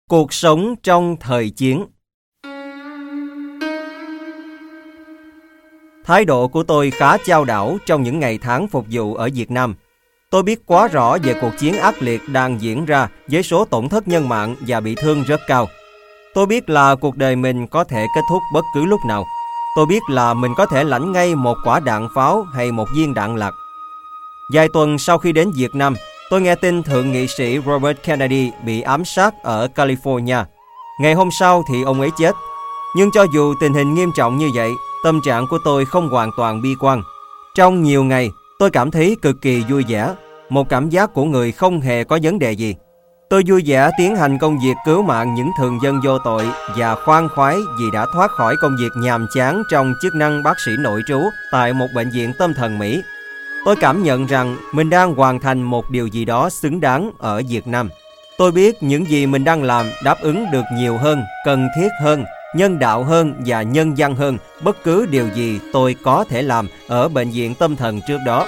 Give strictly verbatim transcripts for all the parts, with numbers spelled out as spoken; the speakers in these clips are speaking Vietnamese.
Cuộc sống trong thời chiến. Thái độ của tôi khá chao đảo trong những ngày tháng phục vụ ở Việt Nam. Tôi biết quá rõ về cuộc chiến ác liệt đang diễn ra với số tổn thất nhân mạng và bị thương rất cao. Tôi biết là cuộc đời mình có thể kết thúc bất cứ lúc nào. Tôi biết là mình có thể lãnh ngay một quả đạn pháo hay một viên đạn lạc. Vài tuần sau khi đến Việt Nam, tôi nghe tin thượng nghị sĩ Robert Kennedy bị ám sát ở California. Ngày hôm sau thì ông ấy chết. Nhưng cho dù tình hình nghiêm trọng như vậy, tâm trạng của tôi không hoàn toàn bi quan. Trong nhiều ngày, tôi cảm thấy cực kỳ vui vẻ, một cảm giác của người không hề có vấn đề gì. Tôi vui vẻ tiến hành công việc cứu mạng những thường dân vô tội và khoan khoái vì đã thoát khỏi công việc nhàm chán trong chức năng bác sĩ nội trú tại một bệnh viện tâm thần Mỹ. Tôi cảm nhận rằng mình đang hoàn thành một điều gì đó xứng đáng ở Việt Nam. Tôi biết những gì mình đang làm đáp ứng được nhiều hơn, cần thiết hơn, nhân đạo hơn và nhân văn hơn bất cứ điều gì tôi có thể làm ở bệnh viện tâm thần trước đó.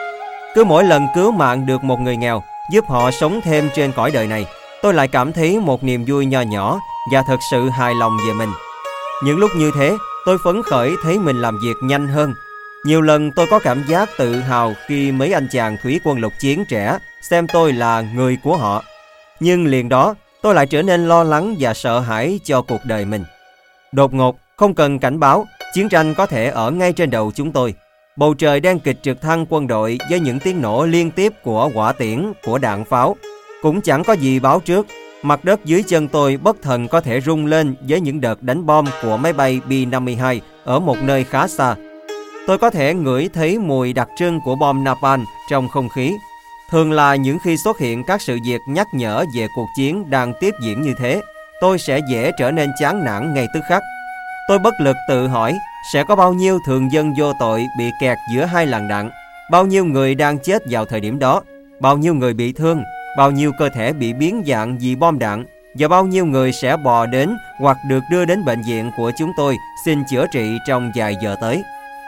Cứ mỗi lần cứu mạng được một người nghèo, giúp họ sống thêm trên cõi đời này, tôi lại cảm thấy một niềm vui nho nhỏ và thật sự hài lòng về mình. Những lúc như thế, tôi phấn khởi thấy mình làm việc nhanh hơn. Nhiều lần tôi có cảm giác tự hào khi mấy anh chàng thủy quân lục chiến trẻ xem tôi là người của họ. Nhưng liền đó, tôi lại trở nên lo lắng và sợ hãi cho cuộc đời mình. Đột ngột, không cần cảnh báo, chiến tranh có thể ở ngay trên đầu chúng tôi. Bầu trời đen kịt trực thăng quân đội với những tiếng nổ liên tiếp của hỏa tiễn, của đạn pháo. Cũng chẳng có gì báo trước, mặt đất dưới chân tôi bất thần có thể rung lên với những đợt đánh bom của máy bay B năm mươi hai ở một nơi khá xa. Tôi có thể ngửi thấy mùi đặc trưng của bom napalm trong không khí. Thường là những khi xuất hiện các sự việc nhắc nhở về cuộc chiến đang tiếp diễn như thế, tôi sẽ dễ trở nên chán nản ngay tức khắc. Tôi bất lực tự hỏi sẽ có bao nhiêu thường dân vô tội bị kẹt giữa hai làn đạn, bao nhiêu người đang chết vào thời điểm đó, bao nhiêu người bị thương, bao nhiêu cơ thể bị biến dạng vì bom đạn, và bao nhiêu người sẽ bò đến hoặc được đưa đến bệnh viện của chúng tôi xin chữa trị trong vài giờ tới.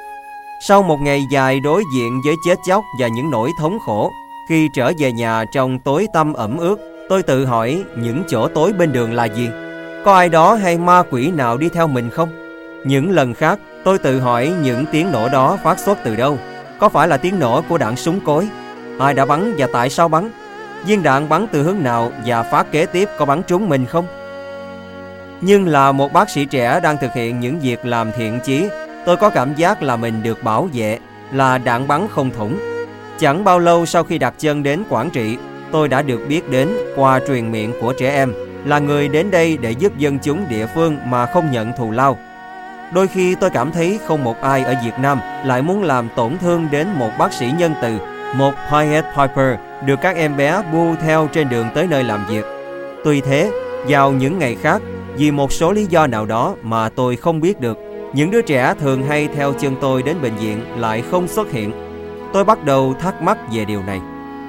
Sau một ngày dài đối diện với chết chóc và những nỗi thống khổ, khi trở về nhà trong tối tăm ẩm ướt, tôi tự hỏi những chỗ tối bên đường là gì? Có ai đó hay ma quỷ nào đi theo mình không? Những lần khác, tôi tự hỏi những tiếng nổ đó phát xuất từ đâu? Có phải là tiếng nổ của đạn súng cối? Ai đã bắn và tại sao bắn? Viên đạn bắn từ hướng nào và phát kế tiếp có bắn trúng mình không? Nhưng là một bác sĩ trẻ đang thực hiện những việc làm thiện chí, tôi có cảm giác là mình được bảo vệ, là đạn bắn không thủng. Chẳng bao lâu sau khi đặt chân đến Quảng Trị, tôi đã được biết đến qua truyền miệng của trẻ em là người đến đây để giúp dân chúng địa phương mà không nhận thù lao. Đôi khi tôi cảm thấy không một ai ở Việt Nam lại muốn làm tổn thương đến một bác sĩ nhân từ, một Pied Piper được các em bé bu theo trên đường tới nơi làm việc. Tuy thế, vào những ngày khác, vì một số lý do nào đó mà tôi không biết được, những đứa trẻ thường hay theo chân tôi đến bệnh viện lại không xuất hiện. Tôi bắt đầu thắc mắc về điều này.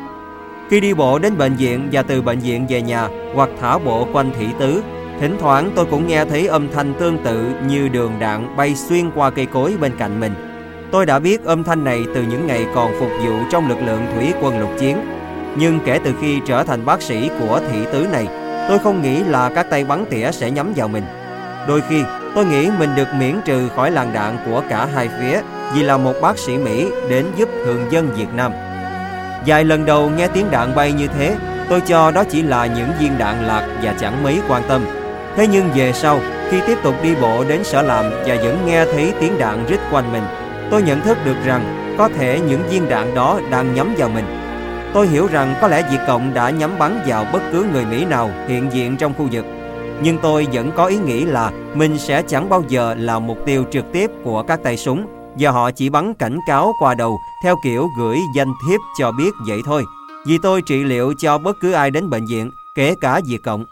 Khi đi bộ đến bệnh viện và từ bệnh viện về nhà hoặc thả bộ quanh thị tứ, thỉnh thoảng tôi cũng nghe thấy âm thanh tương tự như đường đạn bay xuyên qua cây cối bên cạnh mình. Tôi đã biết âm thanh này từ những ngày còn phục vụ trong lực lượng thủy quân lục chiến. Nhưng kể từ khi trở thành bác sĩ của thị tứ này, tôi không nghĩ là các tay bắn tỉa sẽ nhắm vào mình. Đôi khi, tôi nghĩ mình được miễn trừ khỏi làn đạn của cả hai phía vì là một bác sĩ Mỹ đến giúp thường dân Việt Nam. Vài lần đầu nghe tiếng đạn bay như thế, tôi cho đó chỉ là những viên đạn lạc và chẳng mấy quan tâm. Thế nhưng về sau, khi tiếp tục đi bộ đến sở làm và vẫn nghe thấy tiếng đạn rít quanh mình, tôi nhận thức được rằng có thể những viên đạn đó đang nhắm vào mình. Tôi hiểu rằng có lẽ Việt Cộng đã nhắm bắn vào bất cứ người Mỹ nào hiện diện trong khu vực. Nhưng tôi vẫn có ý nghĩ là mình sẽ chẳng bao giờ là mục tiêu trực tiếp của các tay súng, và họ chỉ bắn cảnh cáo qua đầu theo kiểu gửi danh thiếp cho biết vậy thôi, vì tôi trị liệu cho bất cứ ai đến bệnh viện, kể cả Việt Cộng.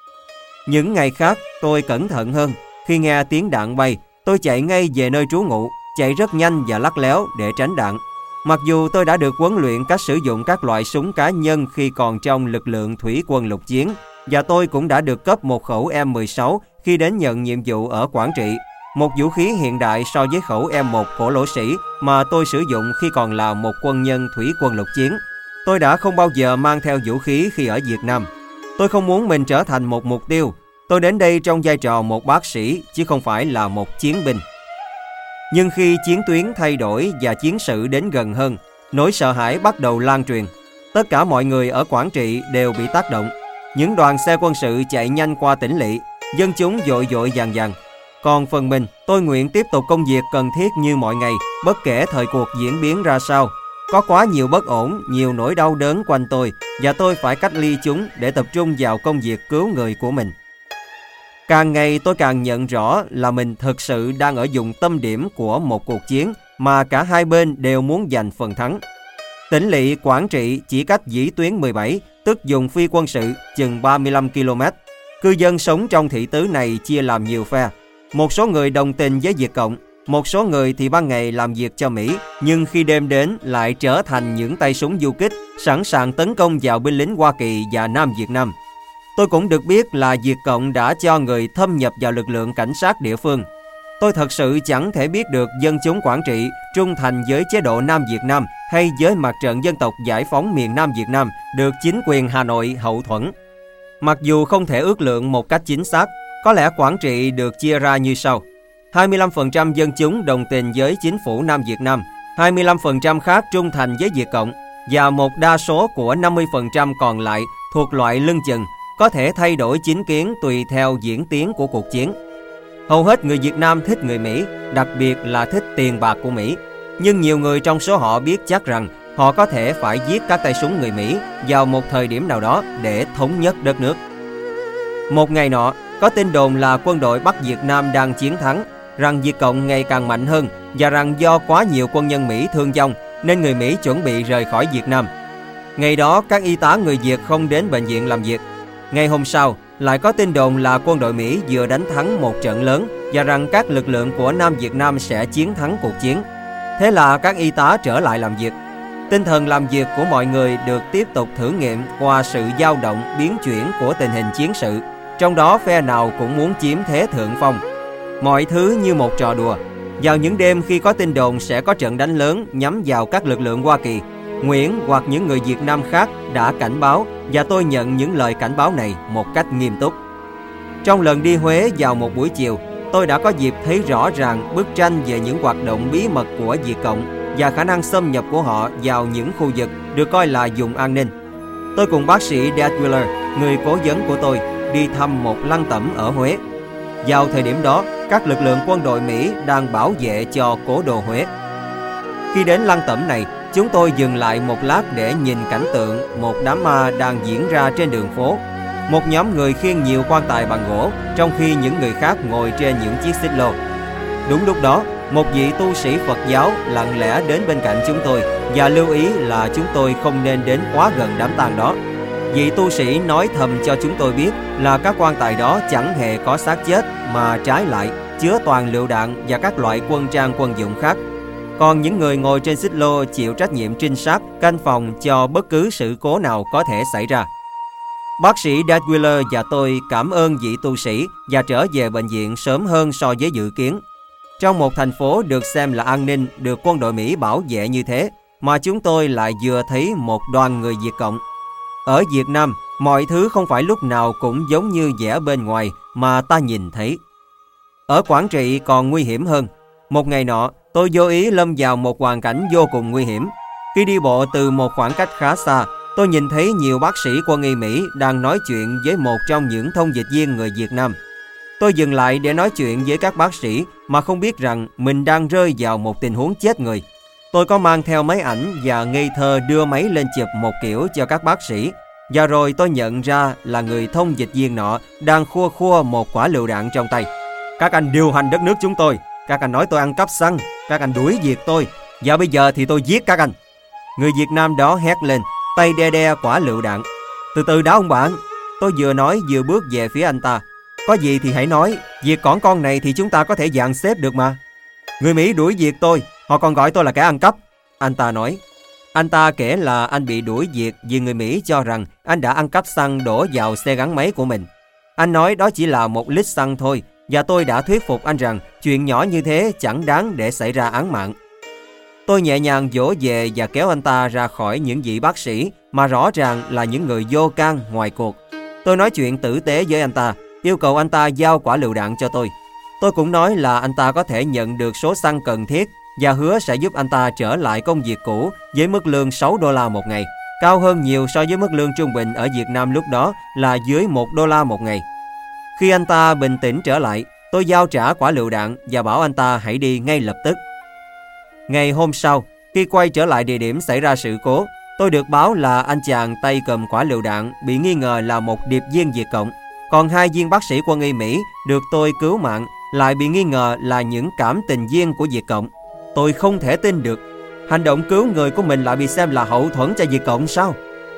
Những ngày khác, tôi cẩn thận hơn. Khi nghe tiếng đạn bay, tôi chạy ngay về nơi trú ngụ, chạy rất nhanh và lắt léo để tránh đạn. Mặc dù tôi đã được huấn luyện cách sử dụng các loại súng cá nhân khi còn trong lực lượng thủy quân lục chiến, và tôi cũng đã được cấp một khẩu M mười sáu khi đến nhận nhiệm vụ ở Quảng Trị, một vũ khí hiện đại so với khẩu M một của Lỗ Sĩ mà tôi sử dụng khi còn là một quân nhân thủy quân lục chiến. Tôi đã không bao giờ mang theo vũ khí khi ở Việt Nam. Tôi không muốn mình trở thành một mục tiêu. Tôi đến đây trong vai trò một bác sĩ, chứ không phải là một chiến binh. Nhưng khi chiến tuyến thay đổi và chiến sự đến gần hơn, nỗi sợ hãi bắt đầu lan truyền. Tất cả mọi người ở Quảng Trị đều bị tác động. Những đoàn xe quân sự chạy nhanh qua tỉnh lỵ, dân chúng vội vội vàng vàng. Còn phần mình, tôi nguyện tiếp tục công việc cần thiết như mọi ngày, bất kể thời cuộc diễn biến ra sao. Có quá nhiều bất ổn, nhiều nỗi đau đớn quanh tôi, và tôi phải cách ly chúng để tập trung vào công việc cứu người của mình. Càng ngày tôi càng nhận rõ là mình thực sự đang ở vùng tâm điểm của một cuộc chiến mà cả hai bên đều muốn giành phần thắng. Tỉnh lỵ Quảng Trị chỉ cách vĩ tuyến mười bảy, tức vùng phi quân sự, chừng ba mươi lăm ki lô mét. Cư dân sống trong thị tứ này chia làm nhiều phe. Một số người đồng tình với Việt Cộng, một số người thì ban ngày làm việc cho Mỹ, nhưng khi đêm đến lại trở thành những tay súng du kích, sẵn sàng tấn công vào binh lính Hoa Kỳ và Nam Việt Nam. Tôi cũng được biết là Việt Cộng đã cho người thâm nhập vào lực lượng cảnh sát địa phương. Tôi thật sự chẳng thể biết được dân chúng Quảng Trị trung thành với chế độ Nam Việt Nam hay với mặt trận dân tộc giải phóng miền Nam Việt Nam được chính quyền Hà Nội hậu thuẫn. Mặc dù không thể ước lượng một cách chính xác, có lẽ Quảng Trị được chia ra như sau. hai mươi lăm phần trăm dân chúng đồng tình với chính phủ Nam Việt Nam, hai mươi lăm phần trăm khác trung thành với Việt Cộng, và một đa số của năm mươi phần trăm còn lại thuộc loại lưng chừng, có thể thay đổi chính kiến tùy theo diễn tiến của cuộc chiến. Hầu hết người Việt Nam thích người Mỹ, đặc biệt là thích tiền bạc của Mỹ. Nhưng nhiều người trong số họ biết chắc rằng họ có thể phải giết các tay súng người Mỹ vào một thời điểm nào đó để thống nhất đất nước. Một ngày nọ, có tin đồn là quân đội Bắc Việt Nam đang chiến thắng, rằng Việt Cộng ngày càng mạnh hơn và rằng do quá nhiều quân nhân Mỹ thương vong nên người Mỹ chuẩn bị rời khỏi Việt Nam. Ngày đó, các y tá người Việt không đến bệnh viện làm việc. Ngày hôm sau, lại có tin đồn là quân đội Mỹ vừa đánh thắng một trận lớn và rằng các lực lượng của Nam Việt Nam sẽ chiến thắng cuộc chiến. Thế là các y tá trở lại làm việc. Tinh thần làm việc của mọi người được tiếp tục thử nghiệm qua sự dao động biến chuyển của tình hình chiến sự, trong đó phe nào cũng muốn chiếm thế thượng phong. Mọi thứ như một trò đùa. Vào những đêm khi có tin đồn sẽ có trận đánh lớn nhắm vào các lực lượng Hoa Kỳ, Nguyễn hoặc những người Việt Nam khác đã cảnh báo, và tôi nhận những lời cảnh báo này một cách nghiêm túc. Trong lần đi Huế vào một buổi chiều, tôi đã có dịp thấy rõ ràng bức tranh về những hoạt động bí mật của Việt Cộng và khả năng xâm nhập của họ vào những khu vực được coi là vùng an ninh. Tôi cùng bác sĩ Detwiller, người cố vấn của tôi, đi thăm một lăng tẩm ở Huế. Vào thời điểm đó, các lực lượng quân đội Mỹ đang bảo vệ cho cố đô Huế. Khi đến lăng tẩm này, chúng tôi dừng lại một lát để nhìn cảnh tượng một đám ma đang diễn ra trên đường phố. Một nhóm người khiêng nhiều quan tài bằng gỗ, trong khi những người khác ngồi trên những chiếc xích lô. Đúng lúc đó, một vị tu sĩ Phật giáo lặng lẽ đến bên cạnh chúng tôi và lưu ý là chúng tôi không nên đến quá gần đám tang đó. Vị tu sĩ nói thầm cho chúng tôi biết là các quan tài đó chẳng hề có xác chết, mà trái lại chứa toàn lựu đạn và các loại quân trang quân dụng khác. Còn những người ngồi trên xích lô chịu trách nhiệm trinh sát, canh phòng cho bất cứ sự cố nào có thể xảy ra. Bác sĩ Detwiller và tôi cảm ơn vị tu sĩ và trở về bệnh viện sớm hơn so với dự kiến. Trong một thành phố được xem là an ninh, được quân đội Mỹ bảo vệ như thế, mà chúng tôi lại vừa thấy một đoàn người Việt Cộng. Ở Việt Nam, mọi thứ không phải lúc nào cũng giống như vẻ bên ngoài mà ta nhìn thấy. Ở Quảng Trị còn nguy hiểm hơn. Một ngày nọ, tôi vô ý lâm vào một hoàn cảnh vô cùng nguy hiểm. Khi đi bộ từ một khoảng cách khá xa, tôi nhìn thấy nhiều bác sĩ quân y Mỹ đang nói chuyện với một trong những thông dịch viên người Việt Nam. Tôi dừng lại để nói chuyện với các bác sĩ mà không biết rằng mình đang rơi vào một tình huống chết người. Tôi có mang theo máy ảnh và ngây thơ đưa máy lên chụp một kiểu cho các bác sĩ. Và rồi tôi nhận ra là người thông dịch viên nọ đang khua khua một quả lựu đạn trong tay. Các anh điều hành đất nước chúng tôi. Các anh nói tôi ăn cắp xăng. Các anh đuổi việc tôi. Và bây giờ thì tôi giết các anh. Người Việt Nam đó hét lên, tay đe đe quả lựu đạn. Từ từ đã ông bạn. Tôi vừa nói vừa bước về phía anh ta. Có gì thì hãy nói. Việc cỏn con này thì chúng ta có thể dàn xếp được mà. Người Mỹ đuổi việc tôi. Họ còn gọi tôi là kẻ ăn cắp. Anh ta nói. Anh ta kể là anh bị đuổi việc vì người Mỹ cho rằng anh đã ăn cắp xăng đổ vào xe gắn máy của mình. Anh nói đó chỉ là một lít xăng thôi, và tôi đã thuyết phục anh rằng chuyện nhỏ như thế chẳng đáng để xảy ra án mạng. Tôi nhẹ nhàng vỗ về và kéo anh ta ra khỏi những vị bác sĩ mà rõ ràng là những người vô can ngoài cuộc. Tôi nói chuyện tử tế với anh ta, yêu cầu anh ta giao quả lựu đạn cho tôi. Tôi cũng nói là anh ta có thể nhận được số xăng cần thiết và hứa sẽ giúp anh ta trở lại công việc cũ với mức lương sáu đô la một ngày, cao hơn nhiều so với mức lương trung bình ở Việt Nam lúc đó là dưới một đô la một ngày. Khi anh ta bình tĩnh trở lại, tôi giao trả quả lựu đạn và bảo anh ta hãy đi ngay lập tức. Ngày hôm sau, khi quay trở lại địa điểm xảy ra sự cố, tôi được báo là anh chàng tay cầm quả lựu đạn bị nghi ngờ là một điệp viên Việt Cộng, còn hai viên bác sĩ quân y Mỹ được tôi cứu mạng lại bị nghi ngờ là những cảm tình viên của Việt Cộng. Tôi không thể tin được, hành động cứu người của mình lại bị xem là hậu thuẫn cho Việt Cộng sao?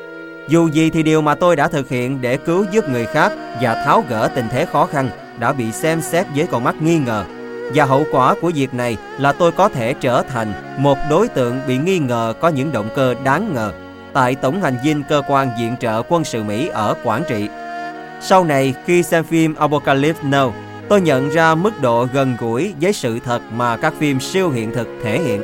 Dù gì thì điều mà tôi đã thực hiện để cứu giúp người khác và tháo gỡ tình thế khó khăn đã bị xem xét với con mắt nghi ngờ. Và hậu quả của việc này là tôi có thể trở thành một đối tượng bị nghi ngờ có những động cơ đáng ngờ tại tổng hành dinh cơ quan viện trợ quân sự Mỹ ở Quảng Trị. Sau này, khi xem phim Apocalypse Now, tôi nhận ra mức độ gần gũi với sự thật mà các phim siêu hiện thực thể hiện.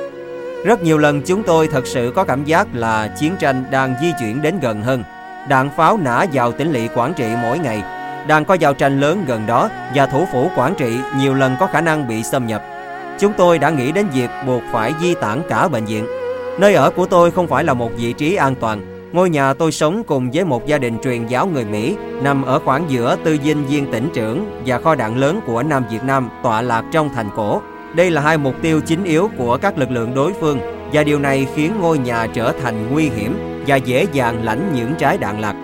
Rất nhiều lần chúng tôi thật sự có cảm giác là chiến tranh đang di chuyển đến gần hơn. Đạn pháo nã vào tỉnh lỵ Quảng Trị mỗi ngày. Đang có giao tranh lớn gần đó và thủ phủ Quảng Trị nhiều lần có khả năng bị xâm nhập. Chúng tôi đã nghĩ đến việc buộc phải di tản cả bệnh viện. Nơi ở của tôi không phải là một vị trí an toàn. Ngôi nhà tôi sống cùng với một gia đình truyền giáo người Mỹ nằm ở khoảng giữa tư dinh viên tỉnh trưởng và kho đạn lớn của Nam Việt Nam tọa lạc trong thành cổ. Đây là hai mục tiêu chính yếu của các lực lượng đối phương và điều này khiến ngôi nhà trở thành nguy hiểm và dễ dàng lãnh những trái đạn lạc.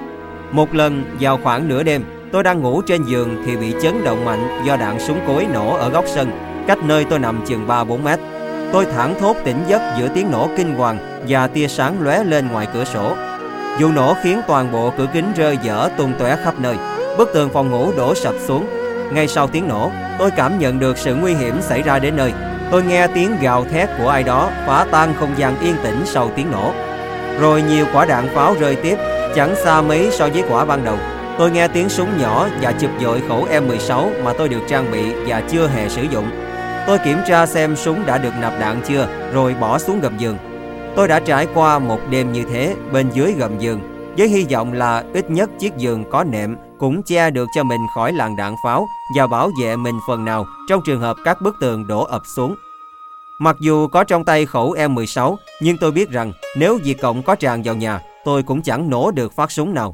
Một lần vào khoảng nửa đêm, tôi đang ngủ trên giường thì bị chấn động mạnh do đạn súng cối nổ ở góc sân, cách nơi tôi nằm chừng ba bốn mét. Tôi thảng thốt tỉnh giấc giữa tiếng nổ kinh hoàng và tia sáng lóe lên ngoài cửa sổ. Vụ nổ khiến toàn bộ cửa kính rơi vỡ tung tóe khắp nơi. Bức tường phòng ngủ đổ sập xuống. Ngay sau tiếng nổ, tôi cảm nhận được sự nguy hiểm xảy ra đến nơi. Tôi nghe tiếng gào thét của ai đó phá tan không gian yên tĩnh sau tiếng nổ. Rồi nhiều quả đạn pháo rơi tiếp, chẳng xa mấy so với quả ban đầu. Tôi nghe tiếng súng nhỏ và chụp vội khẩu M mười sáu mà tôi được trang bị và chưa hề sử dụng. Tôi kiểm tra xem súng đã được nạp đạn chưa, rồi bỏ xuống gầm giường. Tôi đã trải qua một đêm như thế bên dưới gầm giường, với hy vọng là ít nhất chiếc giường có nệm cũng che được cho mình khỏi làn đạn pháo và bảo vệ mình phần nào trong trường hợp các bức tường đổ ập xuống. Mặc dù có trong tay khẩu M mười sáu, nhưng tôi biết rằng nếu Việt Cộng có tràn vào nhà, tôi cũng chẳng nổ được phát súng nào.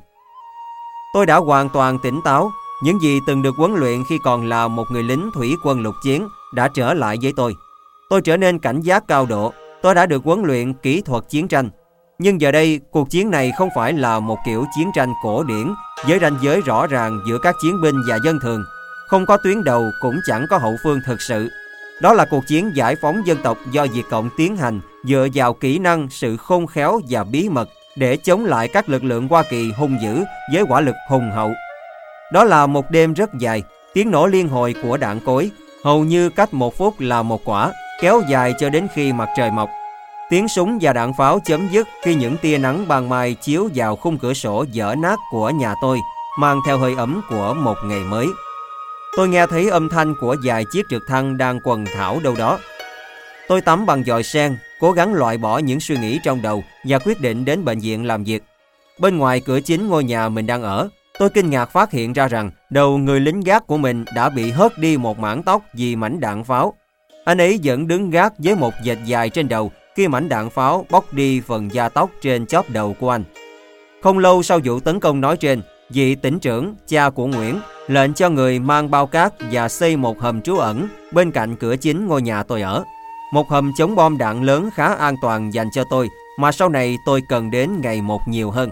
Tôi đã hoàn toàn tỉnh táo. Những gì từng được huấn luyện khi còn là một người lính thủy quân lục chiến đã trở lại với tôi. Tôi trở nên cảnh giác cao độ. Tôi đã được huấn luyện kỹ thuật chiến tranh. Nhưng giờ đây, cuộc chiến này không phải là một kiểu chiến tranh cổ điển với ranh giới rõ ràng giữa các chiến binh và dân thường. Không có tuyến đầu cũng chẳng có hậu phương thực sự. Đó là cuộc chiến giải phóng dân tộc do Việt Cộng tiến hành dựa vào kỹ năng, sự khôn khéo và bí mật để chống lại các lực lượng Hoa Kỳ hung dữ với hỏa lực hùng hậu. Đó là một đêm rất dài, tiếng nổ liên hồi của đạn cối, hầu như cách một phút là một quả, kéo dài cho đến khi mặt trời mọc. Tiếng súng và đạn pháo chấm dứt khi những tia nắng ban mai chiếu vào khung cửa sổ vỡ nát của nhà tôi, mang theo hơi ấm của một ngày mới. Tôi nghe thấy âm thanh của vài chiếc trực thăng đang quần thảo đâu đó. Tôi tắm bằng vòi sen, cố gắng loại bỏ những suy nghĩ trong đầu và quyết định đến bệnh viện làm việc. Bên ngoài cửa chính ngôi nhà mình đang ở, tôi kinh ngạc phát hiện ra rằng đầu người lính gác của mình đã bị hớt đi một mảng tóc vì mảnh đạn pháo. Anh ấy vẫn đứng gác với một vệt dài trên đầu khi mảnh đạn pháo bóc đi phần da tóc trên chóp đầu của anh. Không lâu sau vụ tấn công nói trên, vị tỉnh trưởng, cha của Nguyễn, lệnh cho người mang bao cát và xây một hầm trú ẩn bên cạnh cửa chính ngôi nhà tôi ở. Một hầm chống bom đạn lớn khá an toàn dành cho tôi mà sau này tôi cần đến ngày một nhiều hơn.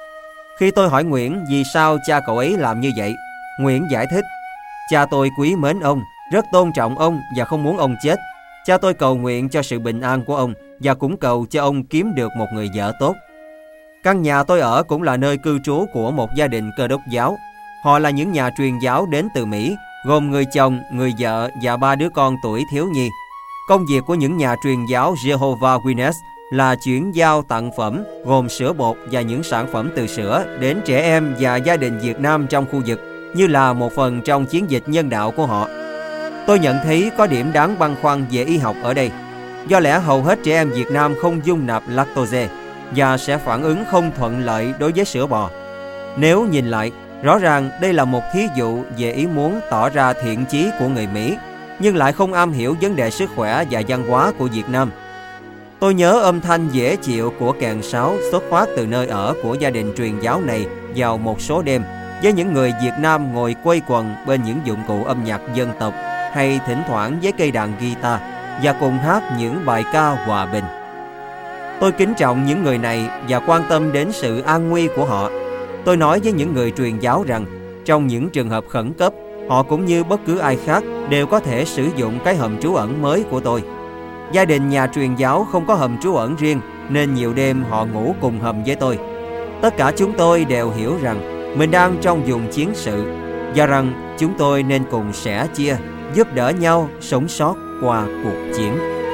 Khi tôi hỏi Nguyễn vì sao cha cậu ấy làm như vậy, Nguyễn giải thích: cha tôi quý mến ông, rất tôn trọng ông và không muốn ông chết. Cha tôi cầu nguyện cho sự bình an của ông và cũng cầu cho ông kiếm được một người vợ tốt. Căn nhà tôi ở cũng là nơi cư trú của một gia đình Cơ đốc giáo. Họ là những nhà truyền giáo đến từ Mỹ, gồm người chồng, người vợ và ba đứa con tuổi thiếu nhi. Công việc của những nhà truyền giáo Jehovah Witness là chuyển giao tặng phẩm gồm sữa bột và những sản phẩm từ sữa đến trẻ em và gia đình Việt Nam trong khu vực, như là một phần trong chiến dịch nhân đạo của họ. Tôi nhận thấy có điểm đáng băn khoăn về y học ở đây. Do lẽ hầu hết trẻ em Việt Nam không dung nạp lactose và sẽ phản ứng không thuận lợi đối với sữa bò. Nếu nhìn lại, rõ ràng đây là một thí dụ về ý muốn tỏ ra thiện chí của người Mỹ, nhưng lại không am hiểu vấn đề sức khỏe và văn hóa của Việt Nam. Tôi nhớ âm thanh dễ chịu của kèn sáo xuất phát từ nơi ở của gia đình truyền giáo này vào một số đêm, với những người Việt Nam ngồi quây quần bên những dụng cụ âm nhạc dân tộc, hay thỉnh thoảng với cây đàn guitar, và cùng hát những bài ca hòa bình. Tôi kính trọng những người này và quan tâm đến sự an nguy của họ. Tôi nói với những người truyền giáo rằng, trong những trường hợp khẩn cấp, họ cũng như bất cứ ai khác đều có thể sử dụng cái hầm trú ẩn mới của tôi. Gia đình nhà truyền giáo không có hầm trú ẩn riêng, nên nhiều đêm họ ngủ cùng hầm với tôi. Tất cả chúng tôi đều hiểu rằng mình đang trong vùng chiến sự, và rằng chúng tôi nên cùng sẻ chia, giúp đỡ nhau sống sót qua cuộc chiến.